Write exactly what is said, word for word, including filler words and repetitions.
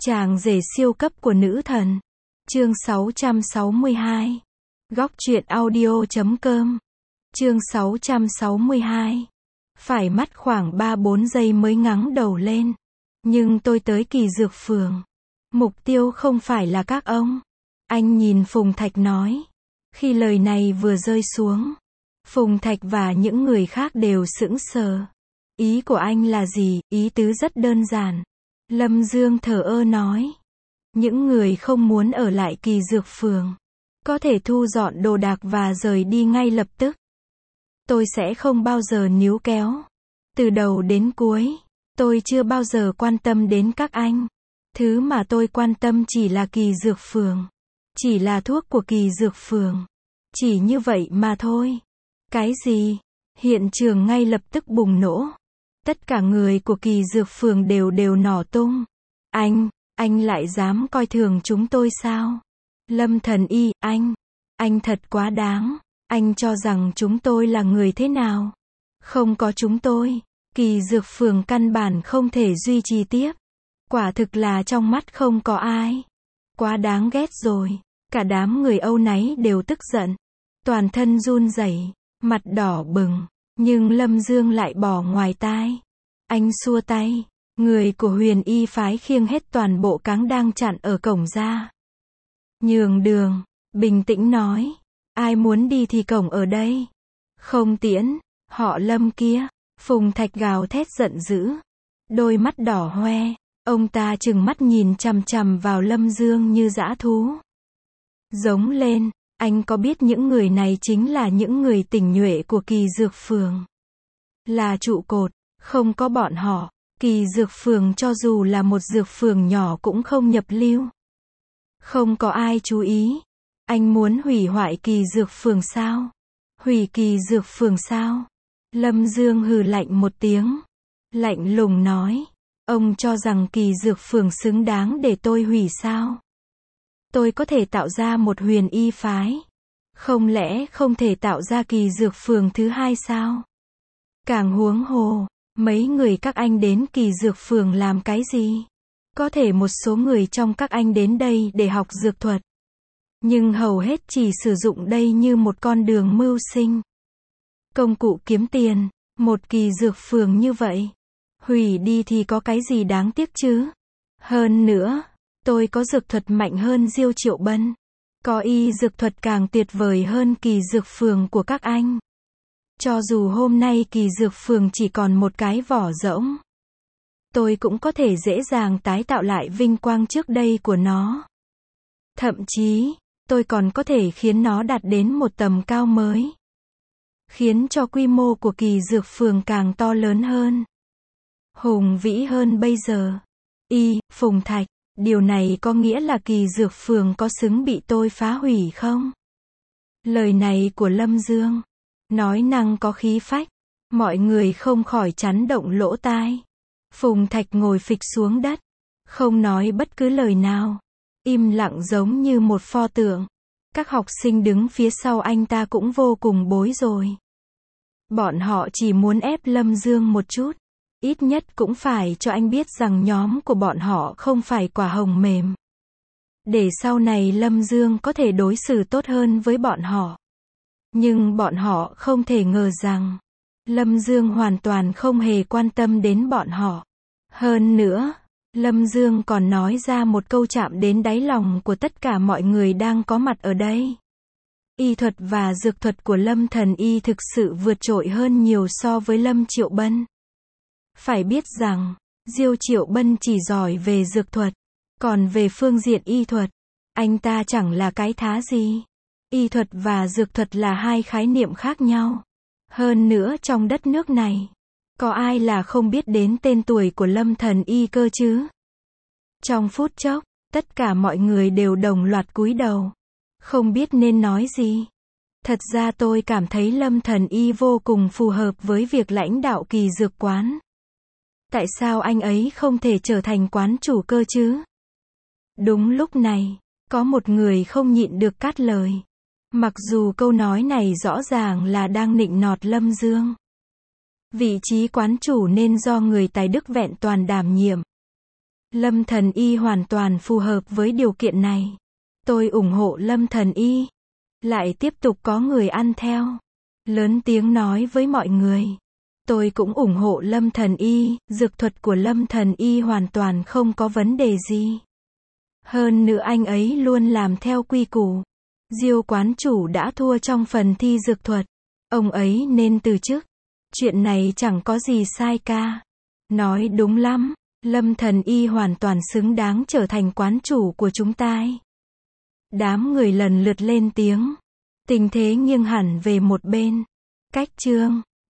Chàng rể siêu cấp của nữ thần. Chương sáu trăm sáu mươi hai. Góc truyện audio chấm com. Chương sáu trăm sáu mươi hai. Phải mất khoảng ba bốn giây mới ngẩng đầu lên. Nhưng tôi tới Kỳ Dược Phường. Mục tiêu không phải là các ông. Anh nhìn Phùng Thạch nói. Khi lời này vừa rơi xuống, Phùng Thạch và những người khác đều sững sờ. Ý của anh là gì? Ý tứ rất đơn giản. Lâm Dương thờ ơ nói. Những người không muốn ở lại Kỳ Dược Phường có thể thu dọn đồ đạc và rời đi ngay lập tức. Tôi sẽ không bao giờ níu kéo. Từ đầu đến cuối, tôi chưa bao giờ quan tâm đến các anh. Thứ mà tôi quan tâm chỉ là Kỳ Dược Phường. Chỉ là thuốc của Kỳ Dược Phường. Chỉ như vậy mà thôi. Cái gì? Hiện trường ngay lập tức bùng nổ. Tất cả người của Kỳ Dược Phường đều đều nổ tung. Anh, anh lại dám coi thường chúng tôi sao? Lâm Thần Y, anh, anh thật quá đáng. Anh cho rằng chúng tôi là người thế nào? Không có chúng tôi, Kỳ Dược Phường căn bản không thể duy trì tiếp. Quả thực là trong mắt không có ai. Quá đáng ghét rồi. Cả đám người Âu nấy đều tức giận. Toàn thân run rẩy, mặt đỏ bừng. Nhưng Lâm Dương lại bỏ ngoài tai. Anh xua tay. Người của Huyền Y phái khiêng hết toàn bộ cáng đang chặn ở cổng ra. Nhường đường, bình tĩnh nói. Ai muốn đi thì cổng ở đây. Không tiễn, họ Lâm kia. Phùng Thạch gào thét giận dữ. Đôi mắt đỏ hoe. Ông ta trừng mắt nhìn chằm chằm vào Lâm Dương như dã thú. Giống lên, anh có biết những người này chính là những người tỉnh nhuệ của Kỳ Dược Phường. Là trụ cột, không có bọn họ, Kỳ Dược Phường cho dù là một dược phường nhỏ cũng không nhập lưu. Không có ai chú ý. Anh muốn hủy hoại Kỳ Dược Phường sao? Hủy Kỳ Dược Phường sao? Lâm Dương hừ lạnh một tiếng. Lạnh lùng nói. Ông cho rằng Kỳ Dược Phường xứng đáng để tôi hủy sao? Tôi có thể tạo ra một Huyền Y phái. Không lẽ không thể tạo ra Kỳ Dược Phường thứ hai sao? Càng huống hồ, mấy người các anh đến Kỳ Dược Phường làm cái gì? Có thể một số người trong các anh đến đây để học dược thuật. Nhưng hầu hết chỉ sử dụng đây như một con đường mưu sinh. Công cụ kiếm tiền, một Kỳ Dược Phường như vậy. Hủy đi thì có cái gì đáng tiếc chứ? Hơn nữa, tôi có dược thuật mạnh hơn Diêu Triệu Bân. Có y dược thuật càng tuyệt vời hơn Kỳ Dược Phường của các anh. Cho dù hôm nay Kỳ Dược Phường chỉ còn một cái vỏ rỗng, tôi cũng có thể dễ dàng tái tạo lại vinh quang trước đây của nó. Thậm chí, tôi còn có thể khiến nó đạt đến một tầm cao mới. Khiến cho quy mô của Kỳ Dược Phường càng to lớn hơn. Hùng vĩ hơn bây giờ. Y, Phùng Thạch, điều này có nghĩa là Kỳ Dược Phường có xứng bị tôi phá hủy không? Lời này của Lâm Dương, nói năng có khí phách, mọi người không khỏi chấn động lỗ tai. Phùng Thạch ngồi phịch xuống đất, không nói bất cứ lời nào, im lặng giống như một pho tượng. Các học sinh đứng phía sau anh ta cũng vô cùng bối rối. Bọn họ chỉ muốn ép Lâm Dương một chút, ít nhất cũng phải cho anh biết rằng nhóm của bọn họ không phải quả hồng mềm. Để sau này Lâm Dương có thể đối xử tốt hơn với bọn họ. Nhưng bọn họ không thể ngờ rằng Lâm Dương hoàn toàn không hề quan tâm đến bọn họ. Hơn nữa, Lâm Dương còn nói ra một câu chạm đến đáy lòng của tất cả mọi người đang có mặt ở đây. Y thuật và dược thuật của Lâm Thần Y thực sự vượt trội hơn nhiều so với Lâm Triệu Bân. Phải biết rằng, Diêu Triệu Bân chỉ giỏi về dược thuật, còn về phương diện y thuật, anh ta chẳng là cái thá gì. Y thuật và dược thuật là hai khái niệm khác nhau. Hơn nữa trong đất nước này, có ai là không biết đến tên tuổi của Lâm Thần Y cơ chứ? Trong phút chốc, tất cả mọi người đều đồng loạt cúi đầu. Không biết nên nói gì. Thật ra tôi cảm thấy Lâm Thần Y vô cùng phù hợp với việc lãnh đạo Kỳ Dược quán. Tại sao anh ấy không thể trở thành quán chủ cơ chứ? Đúng lúc này, có một người không nhịn được cắt lời. Mặc dù câu nói này rõ ràng là đang nịnh nọt Lâm Dương. Vị trí quán chủ nên do người tài đức vẹn toàn đảm nhiệm. Lâm Thần Y hoàn toàn phù hợp với điều kiện này. Tôi ủng hộ Lâm Thần Y. Lại tiếp tục có người ăn theo. Lớn tiếng nói với mọi người. Tôi cũng ủng hộ Lâm Thần Y, dược thuật của Lâm Thần Y hoàn toàn không có vấn đề gì. Hơn nữa anh ấy luôn làm theo quy củ. Diêu quán chủ đã thua trong phần thi dược thuật. Ông ấy nên từ chức. Chuyện này chẳng có gì sai cả. Nói đúng lắm. Lâm Thần Y hoàn toàn xứng đáng trở thành quán chủ của chúng ta. Đám người lần lượt lên tiếng. Tình thế nghiêng hẳn về một bên. Cách chương